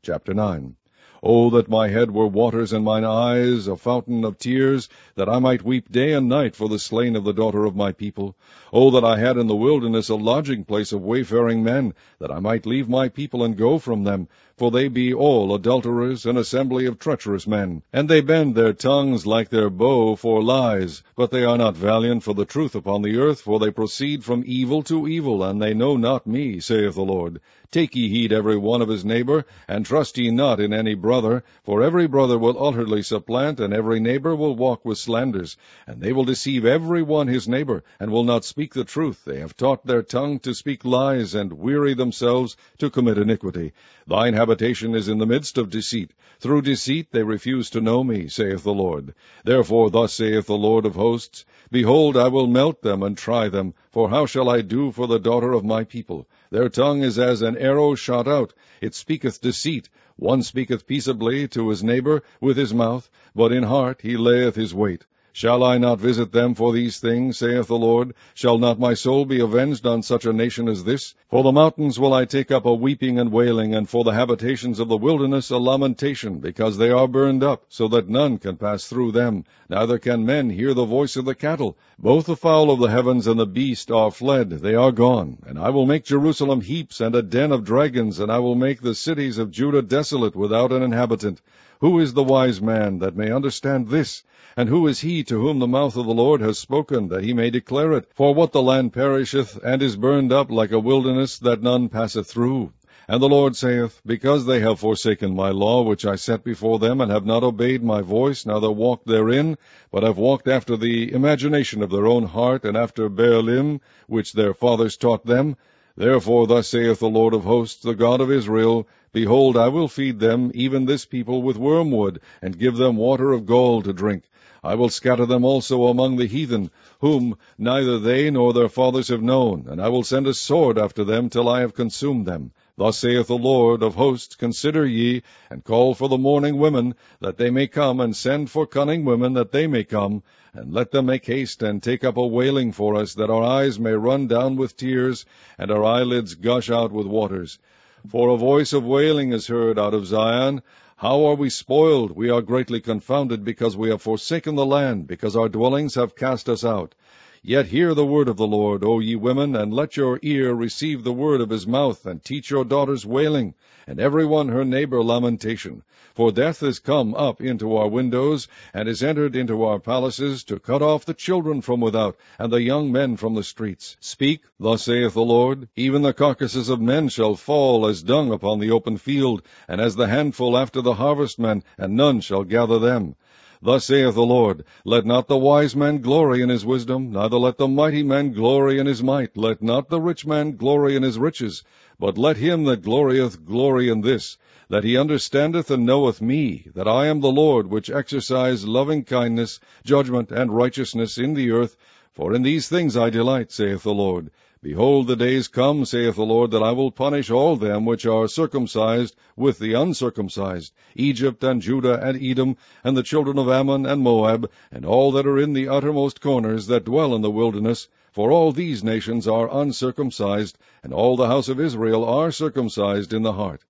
Chapter 9. O that my head were waters, and mine eyes a fountain of tears, that I might weep day and night for the slain of the daughter of my people. O that I had in the wilderness a lodging place of wayfaring men, that I might leave my people and go from them. For they be all adulterers, an assembly of treacherous men. And they bend their tongues like their bow for lies, but they are not valiant for the truth upon the earth, for they proceed from evil to evil, and they know not me, saith the Lord. Take ye heed every one of his neighbor, and trust ye not in any brother, for every brother will utterly supplant, and every neighbor will walk with slanders. And they will deceive every one his neighbor, and will not speak the truth. They have taught their tongue to speak lies, and weary themselves to commit iniquity. Thine habitation is in the midst of deceit. Through deceit they refuse to know me, saith the Lord. Therefore thus saith the Lord of hosts, Behold, I will melt them and try them, for how shall I do for the daughter of my people? Their tongue is as an arrow shot out, it speaketh deceit. One speaketh peaceably to his neighbor with his mouth, but in heart he layeth his wait. Shall I not visit them for these things, saith the Lord? Shall not my soul be avenged on such a nation as this? For the mountains will I take up a weeping and wailing, and for the habitations of the wilderness a lamentation, because they are burned up, so that none can pass through them, neither can men hear the voice of the cattle. Both the fowl of the heavens and the beast are fled, they are gone. And I will make Jerusalem heaps and a den of dragons, and I will make the cities of Judah desolate without an inhabitant. Who is the wise man that may understand this? And who is he to whom the mouth of the Lord has spoken, that he may declare it? For what the land perisheth, and is burned up like a wilderness, that none passeth through. And the Lord saith, Because they have forsaken my law which I set before them, and have not obeyed my voice, neither walked therein, but have walked after the imagination of their own heart, and after Baalim, which their fathers taught them. Therefore thus saith the Lord of hosts, the God of Israel, Behold, I will feed them, even this people, with wormwood, and give them water of gall to drink. I will scatter them also among the heathen, whom neither they nor their fathers have known, and I will send a sword after them till I have consumed them. Thus saith the Lord of hosts, Consider ye, and call for the mourning women, that they may come, and send for cunning women, that they may come, and let them make haste, and take up a wailing for us, that our eyes may run down with tears, and our eyelids gush out with waters. For a voice of wailing is heard out of Zion. How are we spoiled? We are greatly confounded, because we have forsaken the land, because our dwellings have cast us out. Yet hear the word of the Lord, O ye women, and let your ear receive the word of his mouth, and teach your daughters wailing, and every one her neighbor lamentation. For death is come up into our windows, and is entered into our palaces, to cut off the children from without, and the young men from the streets. Speak, thus saith the Lord, Even the carcasses of men shall fall as dung upon the open field, and as the handful after the harvestmen, and none shall gather them. Thus saith the Lord, Let not the wise man glory in his wisdom, neither let the mighty man glory in his might. Let not the rich man glory in his riches, but let him that glorieth glory in this, that he understandeth and knoweth me, that I am the Lord, which exercise loving kindness, judgment, and righteousness in the earth. For in these things I delight, saith the Lord. Behold, the days come, saith the Lord, that I will punish all them which are circumcised with the uncircumcised, Egypt and Judah and Edom, and the children of Ammon and Moab, and all that are in the uttermost corners that dwell in the wilderness. For all these nations are uncircumcised, and all the house of Israel are circumcised in the heart.